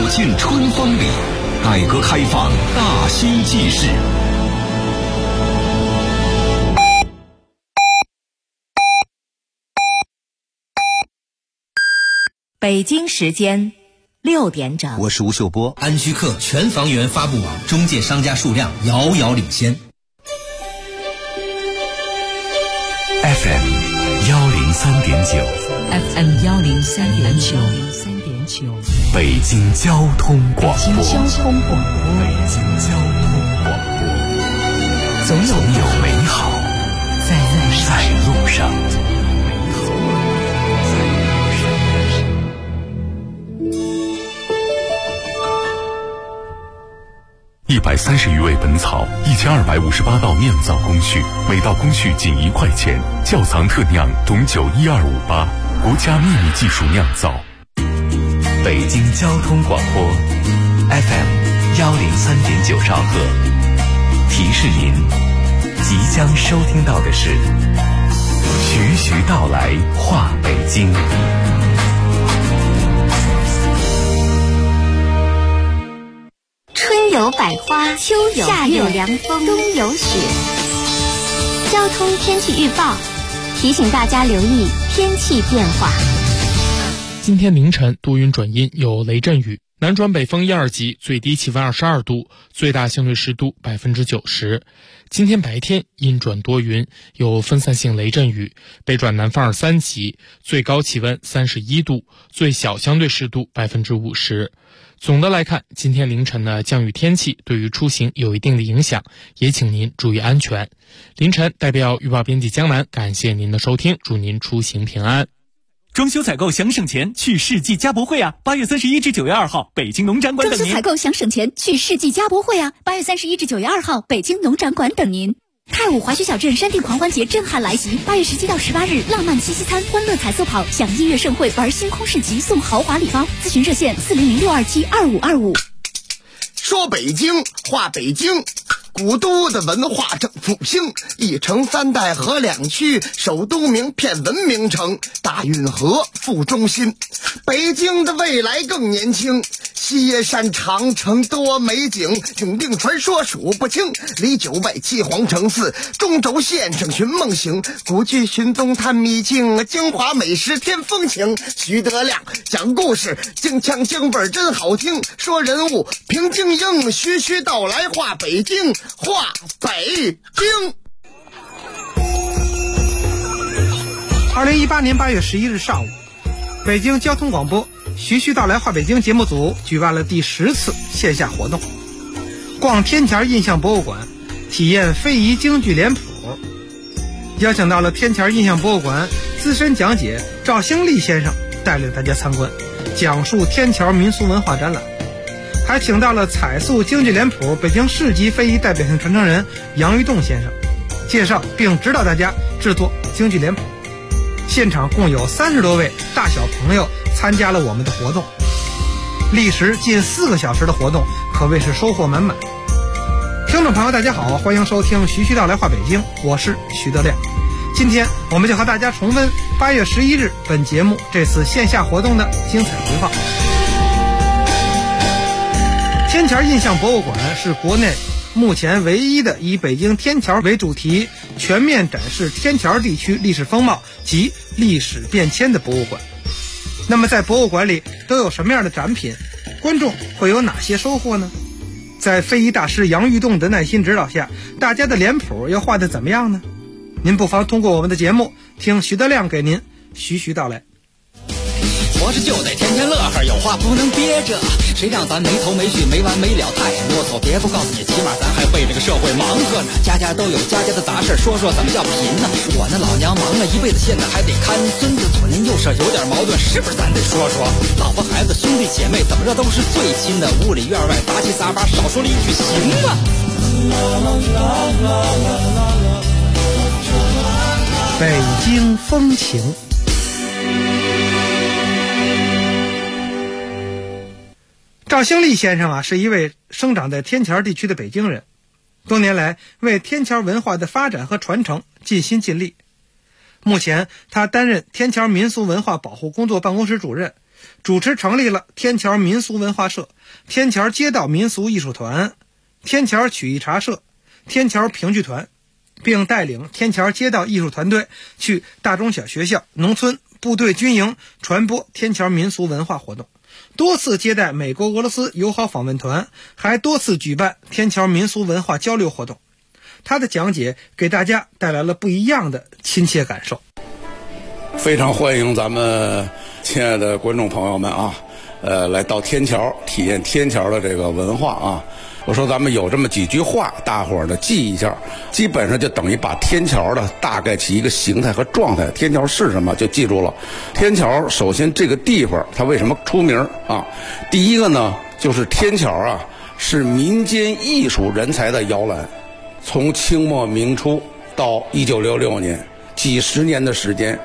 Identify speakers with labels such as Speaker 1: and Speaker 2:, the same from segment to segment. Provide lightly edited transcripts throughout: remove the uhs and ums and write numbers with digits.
Speaker 1: 进春风里，改革开放大新纪事。
Speaker 2: 北京时间6点整，
Speaker 3: 我是吴秀波。
Speaker 4: 安居客全房源发布网中介商家数量遥遥领先。
Speaker 3: FM 103.9
Speaker 5: FM 103.9
Speaker 3: 北京交通广播。
Speaker 5: 北京交通广播，总有美好在路上。
Speaker 3: 130余味本草，1258道酿造工序，每道工序仅1块钱。窖藏特酿董酒12588，国家秘密技术酿造。北京交通广播 FM 103.9兆赫，提示您即将收听到的是徐徐道来话北京。
Speaker 6: 春有百花，秋有夏有凉风，冬有雪。交通天气预报提醒大家留意天气变化。
Speaker 7: 今天凌晨多云转阴，有雷阵雨，南转北风1、2级，最低气温22度，最大相对湿度90%。今天白天阴转多云，有分散性雷阵雨，北转南风2、3级，最高气温31度，最小相对湿度50%。总的来看，今天凌晨的降雨天气对于出行有一定的影响，也请您注意安全。凌晨代表预报编辑江南感谢您的收听，祝您出行平安。
Speaker 8: 装修采购想省钱，去世纪家博会啊！8月31至9月2号，北京农展馆等您。
Speaker 9: 装修采购想省钱，去世纪家博会啊！8月31至9月2号，北京农展馆等您。太武滑雪小镇山地狂欢节震撼来袭，8月17到18日，浪漫七夕餐，欢乐彩色跑，享音乐盛会，玩星空市集，送豪华礼包。咨询热线400-627-2525。
Speaker 10: 说北京话北京，古都的文化正复兴，一城3代合2区，首都名片文明城，大运河副中心。北京的未来更年轻，西山长城多美景，永定传说数不清，离9外7皇城4，中轴线上寻梦行，古剧寻踪探秘境，京华美食添风情。徐德亮讲故事，京腔京味真好听，说人物评京英，徐徐道来话北京，话北京。
Speaker 11: 2018年8月11日上午，北京交通广播徐徐道来话北京节目组举办了第10次线下活动，逛天桥印象博物馆，体验非遗京剧脸谱，邀请到了天桥印象博物馆资深讲解赵兴利先生带领大家参观，讲述天桥民俗文化展览，还请到了彩塑京剧脸谱北京市级非遗代表性传承人杨玉栋先生，介绍并指导大家制作京剧脸谱。现场共有30多位大小朋友参加了我们的活动，历时近4个小时的活动可谓是收获满满。听众朋友大家好，欢迎收听徐徐道来话北京，我是徐德亮。今天我们就和大家重温8月11日本节目这次线下活动的精彩回放。天桥印象博物馆是国内目前唯一的以北京天桥为主题，全面展示天桥地区历史风貌及历史变迁的博物馆。那么在博物馆里都有什么样的展品？观众会有哪些收获呢？在非遗大师杨玉栋的耐心指导下，大家的脸谱又画得怎么样呢？您不妨通过我们的节目听徐德亮给您徐徐道来。
Speaker 12: 活着就得天天乐呵，有话不能憋着，谁让咱没头没绪没完没了太啰嗦。别不告诉你，起码咱还为这个社会忙活呢。家家都有家家的杂事，说说怎么叫贫呢？我那老娘忙了一辈子，现在还得看孙子，左邻右舍有点矛盾，是不是咱得说说？老婆孩子兄弟姐妹怎么着都是最亲的，屋里院外杂七杂八，少说了一句行吗？
Speaker 11: 北京风情。赵兴利先生是一位生长在天桥地区的北京人，多年来为天桥文化的发展和传承尽心尽力。目前他担任天桥民俗文化保护工作办公室主任， 主持成立了天桥民俗文化社、天桥街道民俗艺术团、天桥曲艺茶社、天桥评剧团，并带领天桥街道艺术团队去大中小学校、农村、部队、军营传播天桥民俗文化活动，多次接待美国、俄罗斯友好访问团，还多次举办天桥民俗文化交流活动。他的讲解给大家带来了不一样的亲切感受。
Speaker 13: 非常欢迎咱们亲爱的观众朋友们啊，来到天桥体验天桥的这个文化啊。我说咱们有这么几句话，大伙儿呢记一下，基本上就等于把天桥的大概其一个形态和状态，天桥是什么就记住了。天桥首先这个地方它为什么出名啊？第一个呢，就是天桥啊是民间艺术人才的摇篮，从清末明初到1966年，几十年的时间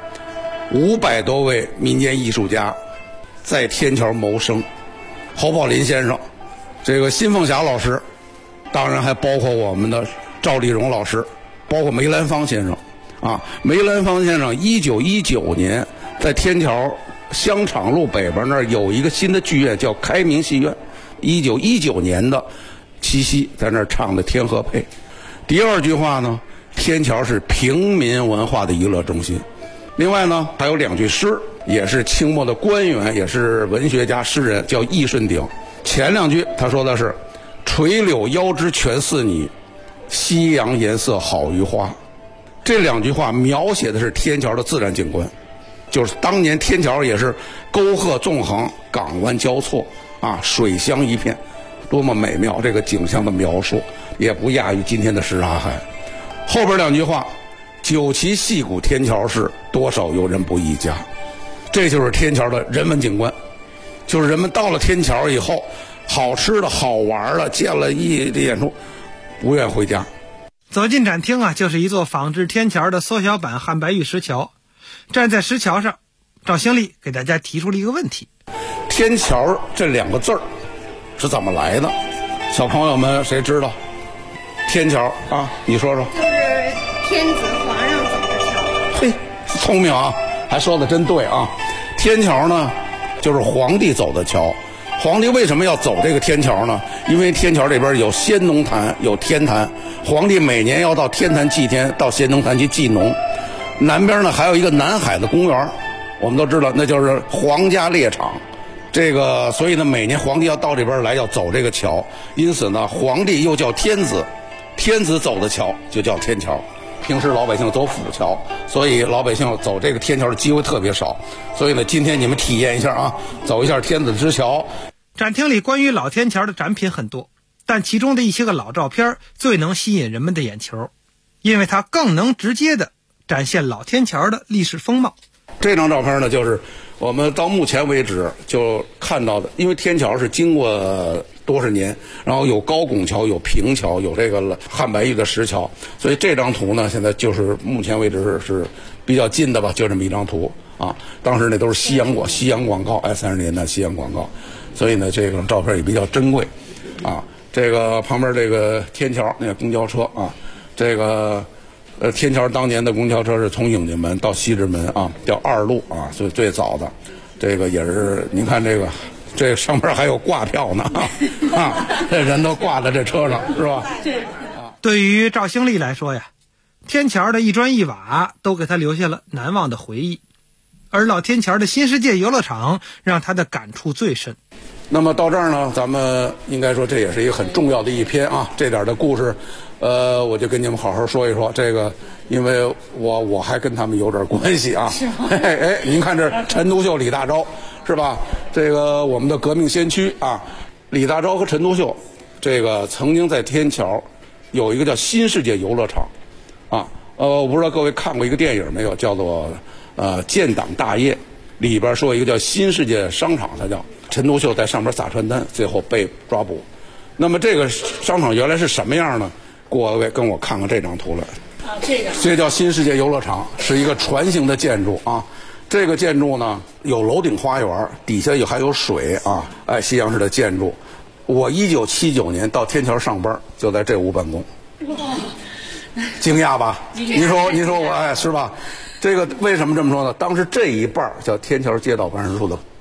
Speaker 13: ，500多位民间艺术家在天桥谋生。侯宝林先生，这个辛凤霞老师，当然还包括我们的赵丽蓉老师，包括梅兰芳先生啊。梅兰芳先生1919年在天桥香场路北边那儿有一个新的剧院叫开明戏院，1919年的七夕在那儿唱的《天河配》。第二句话呢，天桥是平民文化的娱乐中心。另外呢，还有2句诗，也是清末的官员，也是文学家诗人，叫易顺鼎。前2句他说的是垂柳腰肢全似你，夕阳颜色好于花。这2句话描写的是天桥的自然景观，就是当年天桥也是沟壑纵横，港湾交错啊，水乡一片，多么美妙，这个景象的描述也不亚于今天的什刹海。后边2句话，九旗戏鼓天桥市，多少游人不一家。这就是天桥的人文景观，就是人们到了天桥以后，好吃的好玩的，见了一演出不愿回家。
Speaker 11: 走进展厅啊，就是一座仿制天桥的缩小版汉白玉石桥。站在石桥上，赵兴利给大家提出了一个问题：
Speaker 13: 天桥这2个字儿是怎么来的？小朋友们谁知道？天桥啊，你说说。
Speaker 14: 就是天子皇上走的桥。
Speaker 13: 嘿，聪明啊，还说的真对啊。天桥呢，就是皇帝走的桥。皇帝为什么要走这个天桥呢？因为天桥这边有先农坛，有天坛，皇帝每年要到天坛祭天，到先农坛去祭农。南边呢还有一个南海的公园，我们都知道那就是皇家猎场。这个所以呢，每年皇帝要到这边来，要走这个桥，因此呢，皇帝又叫天子，天子走的桥就叫天桥。平时老百姓走府桥，所以老百姓走这个天桥的机会特别少。所以呢，今天你们体验一下啊，走一下天子之桥。
Speaker 11: 展厅里关于老天桥的展品很多，但其中的一些个老照片最能吸引人们的眼球，因为它更能直接的展现老天桥的历史风貌。
Speaker 13: 这张照片呢，就是我们到目前为止就看到的，因为天桥是经过多少年，然后有高拱桥，有平桥，有这个汉白玉的石桥，所以这张图呢，现在就是目前为止是比较近的吧，就这么一张图啊。当时那都是西洋广告，30年代西洋广告，所以呢，这张照片也比较珍贵啊。这个旁边这个天桥那个公交车啊，这个天桥当年的公交车是从影镜门到西直门啊，叫2路啊，所以最早的这个也是，您看这上边还有挂票呢啊，这人都挂在这车上是吧？
Speaker 11: 对于赵兴利来说呀，天桥的一砖一瓦都给他留下了难忘的回忆，而老天桥的新世界游乐场让他的感触最深。
Speaker 13: 那么到这儿呢，咱们应该说这也是一个很重要的一篇啊，这点的故事，我就跟你们好好说一说这个，因为我还跟他们有点关系啊。是吗？哎，您看这陈独秀、李大钊是吧？这个我们的革命先驱啊，李大钊和陈独秀，这个曾经在天桥有一个叫新世界游乐场啊，我不知道各位看过一个电影没有，叫做建党大业，里边说一个叫新世界商场，它叫。陈独秀在上面撒传单，最后被抓捕。那么这个商场原来是什么样呢？各位跟我看看这张图来。啊，这叫新世界游乐场，是一个船形的建筑啊。这个建筑呢有楼顶花园，底下还有水啊，西洋式的建筑。我1979年到天桥上班，就在这屋办公。惊讶吧？您说我是吧？这个为什么这么说呢？当时这一半叫天桥街道办事处的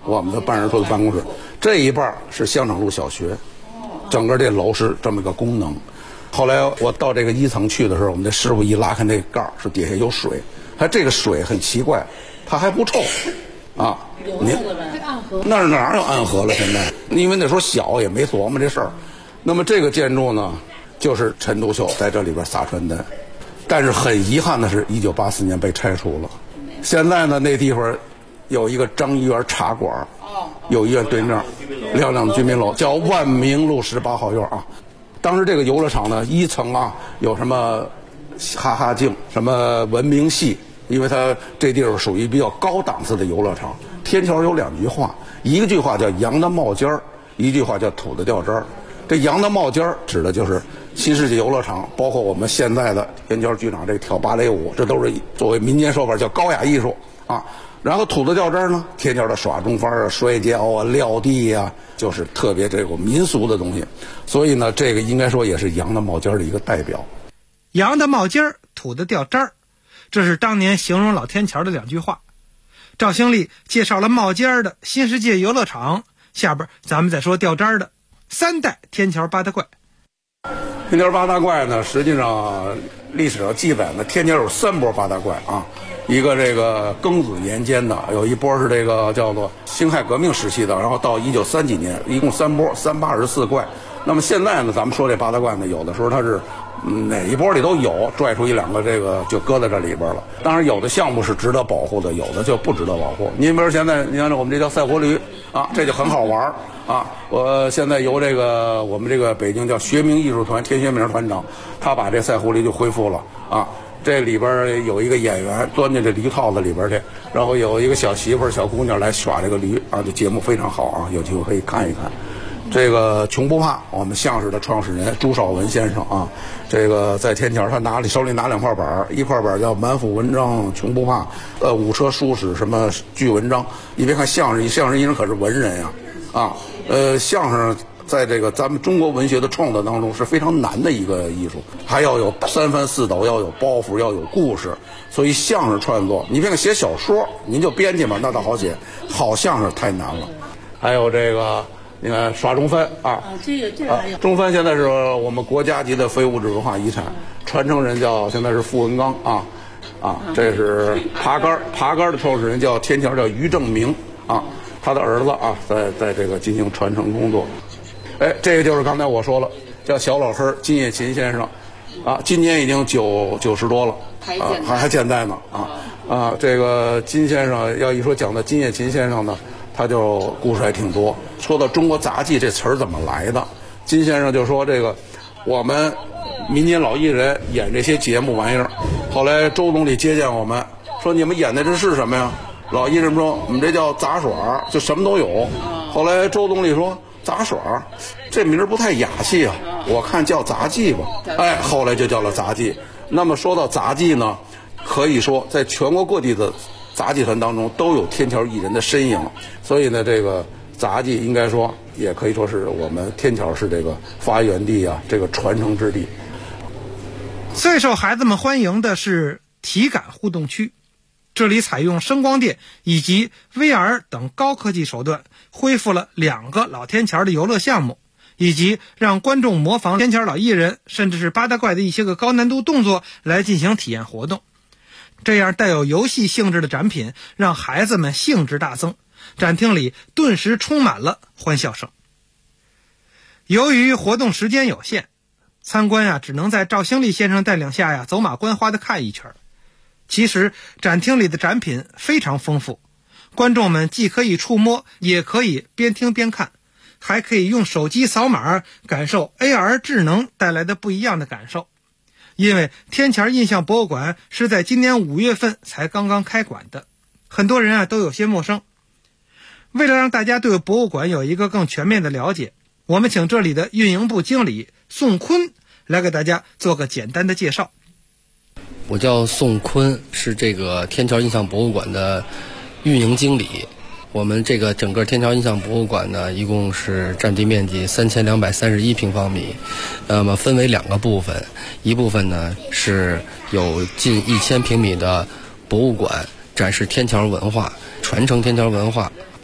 Speaker 13: 我们的办事处的办公室，这一半是香厂路小学，整个这楼是这么个功能。后来我到这个1层去的时候，我们这师傅一拉开那个盖儿，是底下有水，它这个水很奇怪，它还不臭啊。您那哪有暗河了？现在因为那时候小也没琢磨这事儿。那么这个建筑呢，就是陈独秀在这里边撒传单，但是很遗憾的是，1984年被拆除了。现在呢，那地方有一个张一元茶馆，有医院对面亮亮的居民楼，叫万明路18号院啊。当时这个游乐场呢，1层啊有什么哈哈镜，什么文明系，因为它这地方属于比较高档次的游乐场。天桥有2句话，一个句话叫羊的冒尖儿，一句话叫土的掉渣儿。这羊的冒尖儿指的就是新世纪游乐场，包括我们现在的天桥剧场这个跳芭蕾舞，这都是作为民间说法叫高雅艺术啊。然后土的掉渣呢，天桥的耍中翻啊、摔跤啊、撂地啊，就是特别这个民俗的东西。所以呢，这个应该说也是羊的冒尖的一个代表。
Speaker 11: 羊的冒尖儿，土的掉渣儿，这是当年形容老天桥的2句话。赵兴利介绍了冒尖儿的新世界游乐场，下边咱们再说掉渣儿的3代天桥八大怪。
Speaker 13: 天桥八大怪呢，实际上历史上记载呢，天桥有3波八大怪啊。一个这个庚子年间的，有一波是这个叫做辛亥革命时期的，然后到1930几年，一共3波，384怪。那么现在呢，咱们说这八大怪呢，有的时候它是哪一波里都有，拽出1、2个这个就搁在这里边了。当然有的项目是值得保护的，有的就不值得保护。您比如现在，你看我们这叫赛活驴啊，这就很好玩啊。我现在由这个我们这个北京叫学明艺术团田学明团长，他把这赛活驴就恢复了啊。这里边有一个演员钻进这驴套子里边去，然后有一个小媳妇小姑娘来耍这个驴啊，这节目非常好啊，有机会可以看一看。这个穷不怕，我们相声的创始人朱绍文先生啊，这个在天桥他手里拿2块板，一块板叫满腹文章穷不怕，5车书史什么巨文章。你别看相声艺人可是文人呀啊，相声在这个咱们中国文学的创作当中是非常难的一个艺术，还要有3翻4抖，要有包袱，要有故事。所以相声创作，你别看写小说，您就编辑嘛，那倒好写，好相声太难了。还有这个你看耍中翻啊，这个还有中翻，现在是我们国家级的非物质文化遗产，传承人叫现在是傅文刚啊，这是爬杆的创始人叫天桥叫于正明啊，他的儿子啊在这个进行传承工作。哎，这个就是刚才我说了，叫小老黑金叶勤先生啊，今年已经90多了啊，还健在呢啊，这个金先生要一说讲到金叶勤先生呢，他就故事还挺多。说到中国杂技这词儿怎么来的，金先生就说这个我们民间老艺人演这些节目玩意儿，后来周总理接见我们说你们演的这是什么呀？老艺人说我们这叫杂耍，就什么都有。后来周总理说杂耍这名儿不太雅气啊，我看叫杂技吧。哎，后来就叫了杂技。那么说到杂技呢，可以说在全国各地的杂技团当中都有天桥艺人的身影，所以呢，这个杂技应该说也可以说是我们天桥市这个发源地啊，这个传承之地。
Speaker 11: 最受孩子们欢迎的是体感互动区，这里采用声光电以及 VR 等高科技手段，恢复了2个老天桥的游乐项目，以及让观众模仿天桥老艺人甚至是八大怪的一些个高难度动作来进行体验活动。这样带有游戏性质的展品让孩子们兴致大增，展厅里顿时充满了欢笑声。由于活动时间有限，参观只能在赵兴利先生带领下走马观花的看一圈。其实展厅里的展品非常丰富，观众们既可以触摸，也可以边听边看，还可以用手机扫码感受 AR 智能带来的不一样的感受。因为天桥印象博物馆是在今年5月份才刚刚开馆的，很多人都有些陌生。为了让大家对博物馆有一个更全面的了解，我们请这里的运营部经理宋坤来给大家做个简单的介绍。
Speaker 15: 我叫宋坤，是这个天桥印象博物馆的运营经理。我们这个整个天桥印象博物馆呢，一共是占地面积3231平方米，那么分为2个部分，一部分呢是有近1000平米的博物馆，展示天桥文化，传承天桥文化。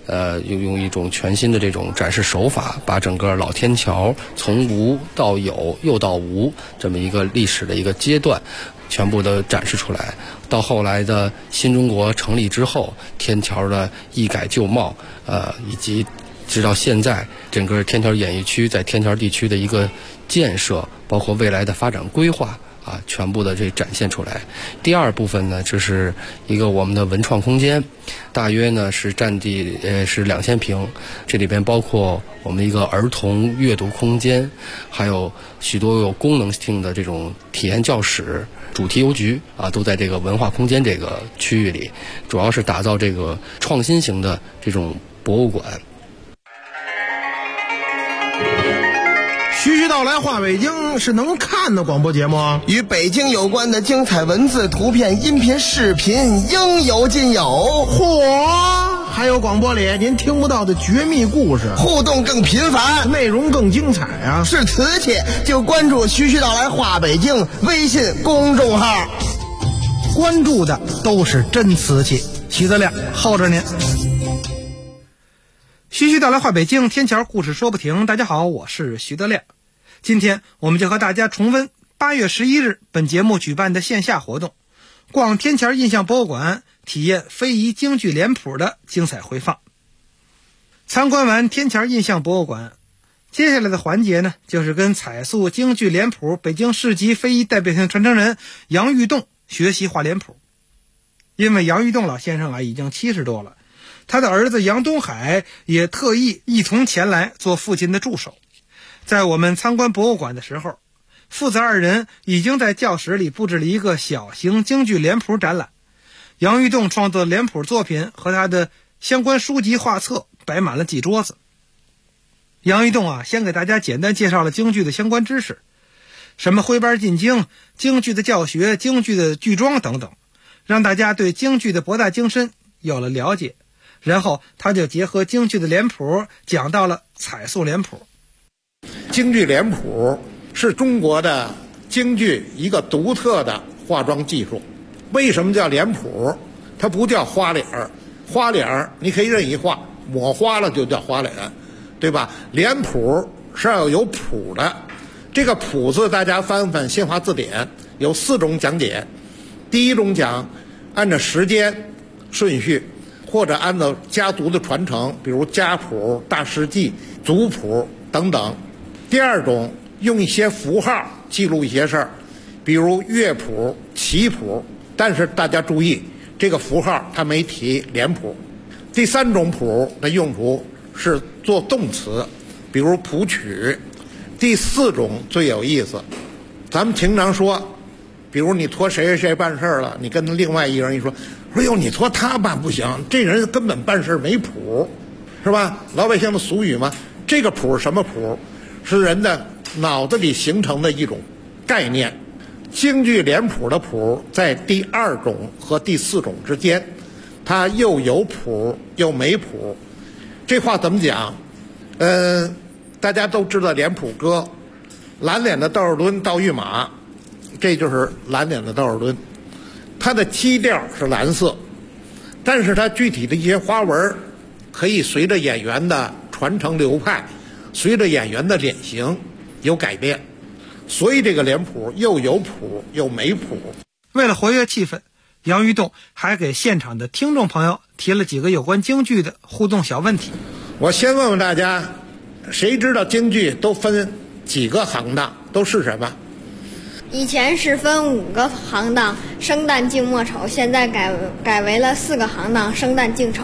Speaker 15: 用一种全新的这种展示手法，把整个老天桥从无到有又到无这么一个历史的一个阶段全部的展示出来。到后来的新中国成立之后，天桥的一改旧貌，以及直到现在整个天桥演艺区在天桥地区的一个建设，包括未来的发展规划全部的这展现出来。第二部分呢，这是一个我们的文创空间，大约呢是占地是2000平，这里边包括我们一个儿童阅读空间，还有许多有功能性的这种体验教室、主题邮局都在这个文化空间这个区域里，主要是打造这个创新型的这种博物馆。
Speaker 16: 徐徐道来话北京是能看的广播节目，
Speaker 10: 与北京有关的精彩文字、图片、音频、视频应有尽有。
Speaker 16: 嚯！还有广播里您听不到的绝密故事，
Speaker 10: 互动更频繁，
Speaker 16: 内容更精彩啊！
Speaker 10: 是瓷器就关注徐徐道来话北京微信公众号，
Speaker 16: 关注的都是真瓷器。徐德亮候着您。徐徐道来话北京，天桥故事说不停。大家好，我是徐德亮。今天我们就和大家重温8月11日本节目举办的线下活动，逛天桥印象博物馆，体验非遗京剧脸谱的精彩回放。参观完天桥印象博物馆，接下来的环节呢，就是跟彩塑京剧脸谱北京市级非遗代表性传承人杨玉栋学习画脸谱。因为杨玉栋老先生已经70多了，他的儿子杨东海也特意一同前来做父亲的助手。在我们参观博物馆的时候，父子二人已经在教室里布置了一个小型京剧脸谱展览。杨玉栋创作的脸谱作品和他的相关书籍画册摆满了几桌子。杨玉栋先给大家简单介绍了京剧的相关知识，什么徽班进京、京剧的教学、京剧的剧装等等，让大家对京剧的博大精深有了了解。然后他就结合京剧的脸谱讲到了彩塑脸谱。
Speaker 17: 京剧脸谱是中国的京剧一个独特的化妆技术。为什么叫脸谱？它不叫花脸儿，花脸儿你可以任意画，抹花了就叫花脸，对吧？脸谱是要有谱的。这个谱字大家翻翻新华字典，有4种讲解。第一种讲按照时间顺序，或者按照家族的传承，比如家谱、大事记、族谱等等。第二种用一些符号记录一些事儿，比如乐谱、旗谱，但是大家注意，这个符号它没提脸谱。第三种谱的用途是做动词，比如谱曲。第4种最有意思，咱们经常说，比如你托谁谁谁办事了，你跟另外一个人一说哟，你托他办不行，这人根本办事没谱，是吧？老百姓的俗语嘛。这个谱什么谱？是人的脑子里形成的一种概念。京剧脸谱的谱在第2种和第4种之间，它又有谱又没谱。这话怎么讲？大家都知道脸谱歌，蓝脸的窦尔敦、赵玉马，这就是蓝脸的窦尔敦。它的基调是蓝色，但是它具体的一些花纹可以随着演员的传承流派，随着演员的脸型有改变，所以这个脸谱又有谱又没谱。
Speaker 16: 为了活跃气氛，杨玉栋还给现场的听众朋友提了几个有关京剧的互动小问题。
Speaker 17: 我先问问大家，谁知道京剧都分几个行当，都是什么？
Speaker 14: 以前是分5个行当，生旦净末丑，现在改为了4个行当，生旦净丑。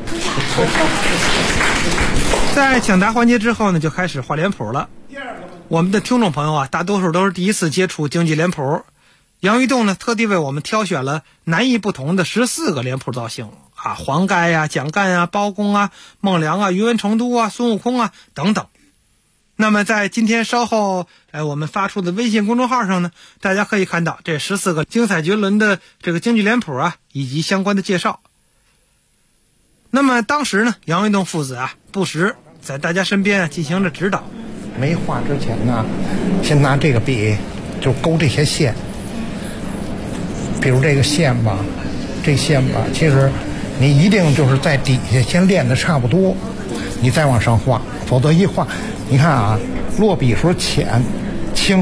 Speaker 16: 在抢答环节之后呢，就开始画脸谱了。我们的听众朋友大多数都是第一次接触京剧脸谱。杨玉栋呢，特地为我们挑选了南轶不同的14个脸谱造型黄盖呀、蒋干呀、包公啊、孟良啊、宇文成都啊、孙悟空啊等等。那么在今天稍后我们发出的微信公众号上呢，大家可以看到这14个精彩绝伦的这个京剧脸谱以及相关的介绍。那么当时呢，杨玉栋父子不时在大家身边进行着指导。
Speaker 18: 没画之前呢，先拿这个笔就勾这些线，比如这个线吧，其实你一定就是在底下先练得差不多，你再往上画，否则一画，你看啊，落笔时候浅、轻、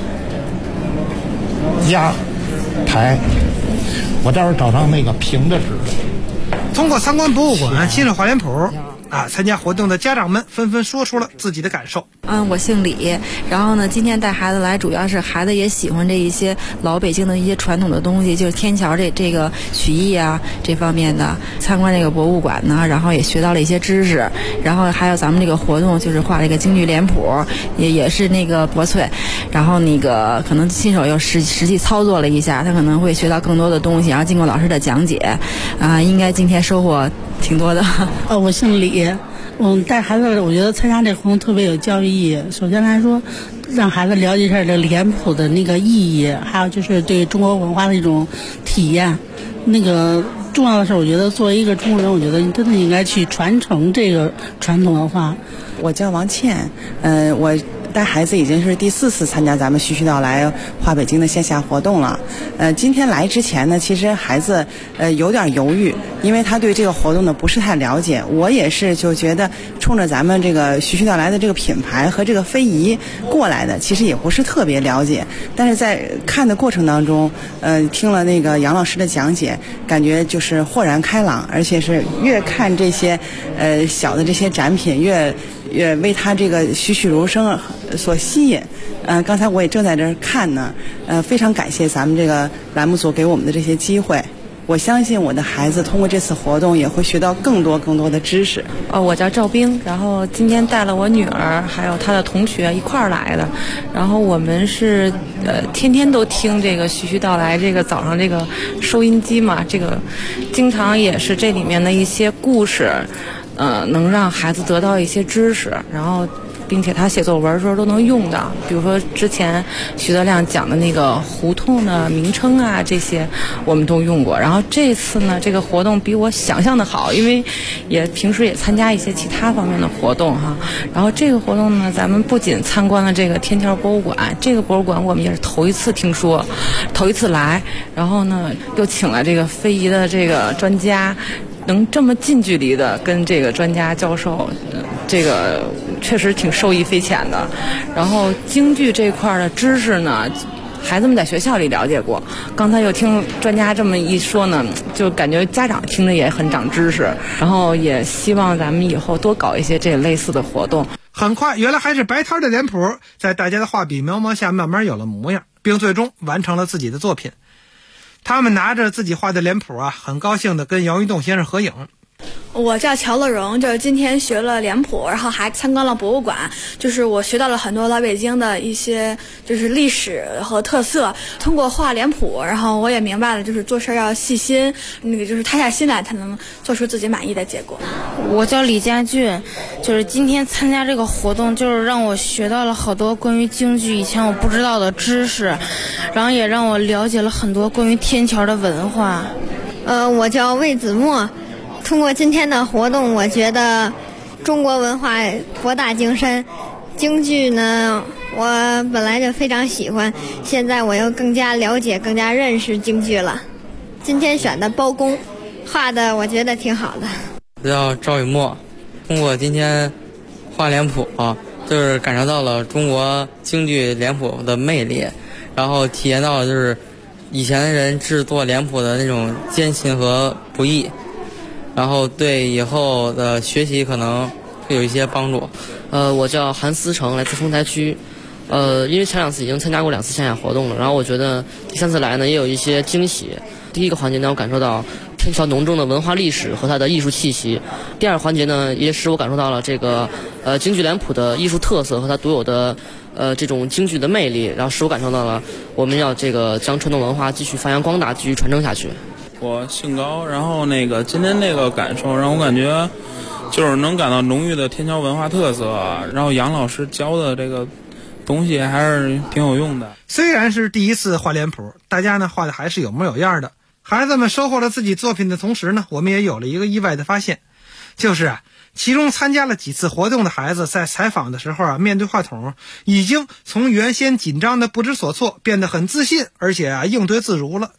Speaker 18: 压、抬，我待会儿找张那个平的纸。
Speaker 16: 通过参观博物馆、欣赏画脸谱参加活动的家长们纷纷说出了自己的感受。
Speaker 19: 我姓李，然后呢，今天带孩子来，主要是孩子也喜欢这一些老北京的一些传统的东西，就是天桥这个曲艺啊这方面的。参观这个博物馆呢，然后也学到了一些知识，然后还有咱们这个活动就是画这个京剧脸谱，也是那个国粹，然后那个可能新手又实际操作了一下，他可能会学到更多的东西，然后经过老师的讲解，应该今天收获挺多的。
Speaker 20: 我姓李。带孩子，我觉得参加这活动特别有教育意义。首先来说，让孩子了解一下这脸谱的那个意义，还有就是对中国文化的一种体验。那个重要的是，我觉得作为一个中国人，我觉得你真的应该去传承这个传统文化。
Speaker 21: 我叫王倩，我带孩子已经是第4次参加咱们徐徐道来画北京的线下活动了。今天来之前呢，其实孩子有点犹豫，因为他对这个活动呢不是太了解。我也是就觉得冲着咱们这个徐徐道来的这个品牌和这个非遗过来的，其实也不是特别了解。但是在看的过程当中，听了那个杨老师的讲解，感觉就是豁然开朗，而且是越看这些小的这些展品越为他这个栩栩如生所吸引。刚才我也正在这儿看呢，非常感谢咱们这个栏目组给我们的这些机会。我相信我的孩子通过这次活动也会学到更多的知识。
Speaker 19: 我叫赵冰，然后今天带了我女儿还有她的同学一块儿来的，然后我们是天天都听这个徐徐道来这个早上这个收音机嘛，这个经常也是这里面的一些故事能让孩子得到一些知识，然后并且他写作文的时候都能用到，比如说之前徐德亮讲的那个胡同的名称啊，这些我们都用过。然后这次呢，这个活动比我想象的好，因为平时也参加一些其他方面的活动哈。然后这个活动呢，咱们不仅参观了这个天桥博物馆，这个博物馆我们也是头一次听说，头一次来，然后呢又请了这个非遗的这个专家，能这么近距离的跟这个专家教授，这个确实挺受益匪浅的。然后京剧这块的知识呢，孩子们在学校里了解过，刚才又听专家这么一说呢，就感觉家长听着也很长知识。然后也希望咱们以后多搞一些这类似的活动。
Speaker 16: 很快，原来还是白摊的脸谱，在大家的画笔描摹下慢慢有了模样，并最终完成了自己的作品。他们拿着自己画的脸谱很高兴地跟姚云栋先生合影。
Speaker 22: 我叫乔乐荣，就是今天学了脸谱，然后还参观了博物馆，就是我学到了很多老北京的一些就是历史和特色。通过画脸谱，然后我也明白了，就是做事要细心，那个就是塌下心来才能做出自己满意的结果。
Speaker 23: 我叫李家俊，就是今天参加这个活动，就是让我学到了好多关于京剧以前我不知道的知识，然后也让我了解了很多关于天桥的文化。
Speaker 14: 我叫魏子墨。通过今天的活动，我觉得中国文化博大精深。京剧呢，我本来就非常喜欢，现在我又更加了解、更加认识京剧了。今天选的包公，画的我觉得挺好的。
Speaker 15: 我叫赵雨墨，通过今天画脸谱就是感受到了中国京剧脸谱的魅力，然后体验到了就是以前的人制作脸谱的那种艰辛和不易。然后对以后的学习可能会有一些帮助。
Speaker 24: 我叫韩思成，来自丰台区。因为前2次已经参加过2次线下活动了，然后我觉得第3次来呢也有一些惊喜。第一个环节呢，我感受到天桥浓重的文化历史和它的艺术气息；第二环节呢，也使我感受到了这个京剧脸谱的艺术特色和它独有的这种京剧的魅力，然后使我感受到了我们要这个将传统文化继续发扬光大，继续传承下去。
Speaker 25: 我姓高，然后今天这个感受让我感觉就是能感到浓郁的天桥文化特色，然后杨老师教的这个东西还是挺有用的。
Speaker 16: 虽然是第一次画脸谱，大家呢画的还是有模有样的。孩子们收获了自己作品的同时呢，我们也有了一个意外的发现，就是其中参加了几次活动的孩子在采访的时候面对话筒已经从原先紧张的不知所措变得很自信，而且应对自如了。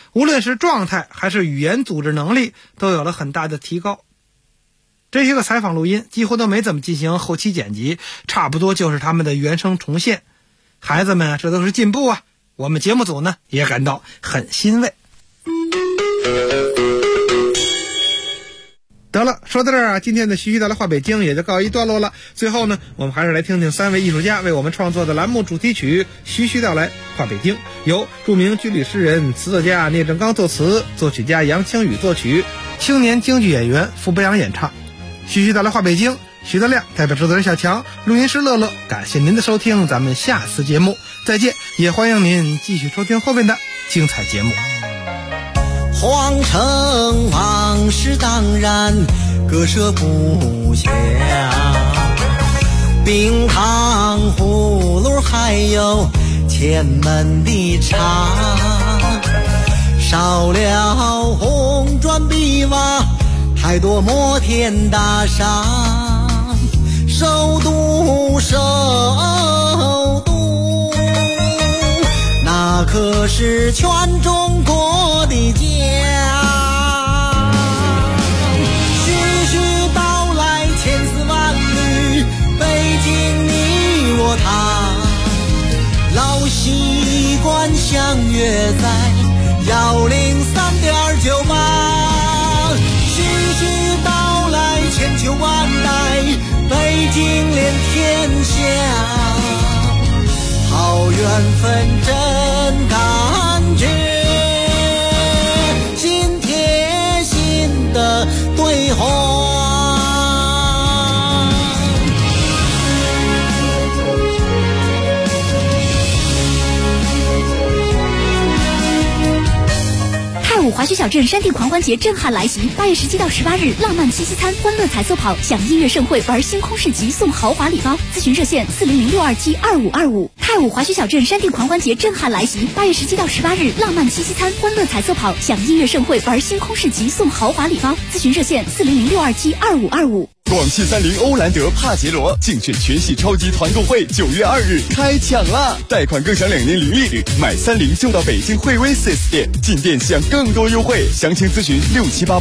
Speaker 16: 无论是状态还是语言组织能力都有了很大的提高。这些个采访录音几乎都没怎么进行后期剪辑，差不多就是他们的原声重现。孩子们这都是进步啊，我们节目组呢也感到很欣慰。得了，说到这儿啊，今天的徐徐道来话北京也就告一段落了。最后呢，我们还是来听听3位艺术家为我们创作的栏目主题曲《徐徐道来话北京》，由著名军旅诗人、词作家聂正刚作词，作曲家杨清宇作曲，青年京剧演员傅博洋演唱。徐徐道来话北京，徐德亮代表制作人小强，录音师乐乐，感谢您的收听，咱们下次节目再见，也欢迎您继续收听后面的精彩节目。
Speaker 1: 皇城往事当然割舍不下，冰糖葫芦还有前门的茶，少了红砖碧瓦，太多摩天大厦，首都那可是全中国的家。徐徐道来千丝万缕，北京你我他，老习惯相约在103.98。徐徐道来千秋万代，北京连天下，好缘分真感觉，心贴心的对话。
Speaker 9: 太武华胥小镇山地狂欢节震撼来袭，8月17到18日，浪漫七夕餐、欢乐彩色跑，享音乐盛会，玩星空市集，送豪华礼包。咨询热线400-627-2525。太武华胥小镇山地狂欢节震撼来袭，8月17到18日，浪漫七夕餐、欢乐彩色跑，享音乐盛会，玩星空市集，送豪华礼包。咨询热线400-627-2525。
Speaker 2: 广汽30欧蓝德帕杰罗竞选全系超级团购会9月2日开抢啦！贷款更享2年零利率，买30就到北京惠威 4S 店，进店享更多优惠。详情咨询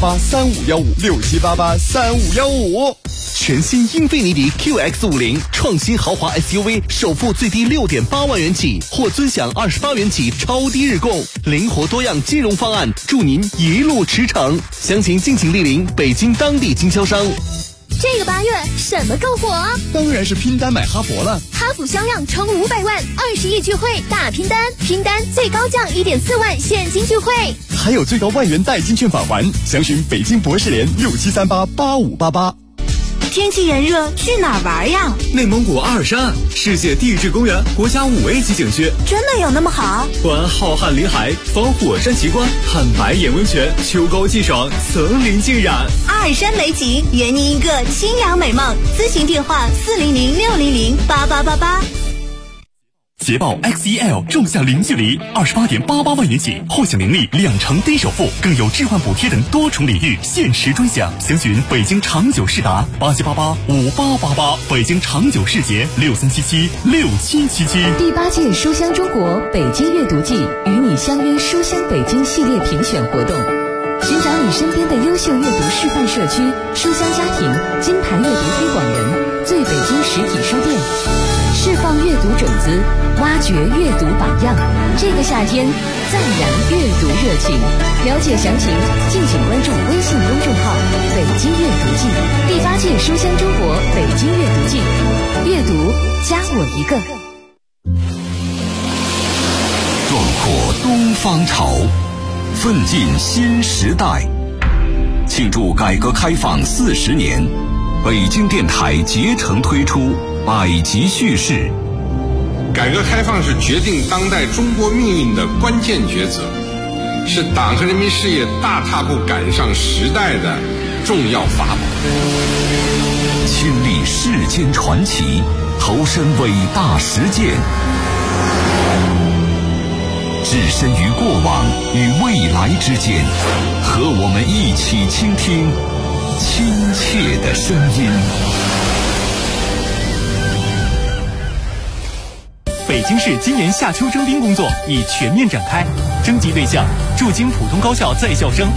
Speaker 2: 67883515，67883515。
Speaker 3: 全新英菲尼迪 QX50 创新豪华 SUV， 首付最低6.8万元起，或尊享28元起超低日供，灵活多样金融方案，祝您一路驰骋。详情敬请莅临北京当地经销商。
Speaker 4: 这个8月什么更火？
Speaker 2: 当然是拼单买哈佛了。
Speaker 4: 哈弗销量冲500万，20亿聚会大拼单，拼单最高降1.4万现金聚会，
Speaker 2: 还有最高万元代金券返还。详询北京博士联67388588。
Speaker 4: 天气炎热，去哪儿玩呀？
Speaker 5: 内蒙古阿尔山世界地质公园国家5A 级景区，
Speaker 4: 真的有那么好？
Speaker 5: 观浩瀚林海，访火山奇观，看白眼温泉，秋高气爽，层林尽染。
Speaker 4: 阿尔山美景，圆你一个清凉美梦。咨询电话400-600-8888。
Speaker 5: 捷豹 XEL 重享零距离，28.88万元起，或享年利2成低首付，更有置换补贴等多重礼遇，限时专享。详询北京长久世达87885888，北京长久世捷63776777。
Speaker 26: 第8届书香中国北京阅读季与你相约书香北京系列评选活动，寻找你身边的优秀阅读示范社区、书香家庭、金牌阅读推广人、最北京实体书店，释放阅读种子，挖掘阅读榜样。这个夏天，赞扬阅读热情。了解详情，敬请关注微信公众号“北京阅读季”。第8届书香中国北京阅读季，阅读加我一个。
Speaker 27: 壮阔东方潮，奋进新时代。庆祝改革开放40年，北京电台竭诚推出百集叙事。
Speaker 28: 改革开放是决定当代中国命运的关键抉择，是党和人民事业大踏步赶上时代的重要法宝。
Speaker 27: 亲历世间传奇，投身伟大实践，置身于过往与未来之间，和我们一起倾听亲切的声音。
Speaker 5: 北京市今年夏秋征兵工作已全面展开，征集对象：驻京普通高校在校生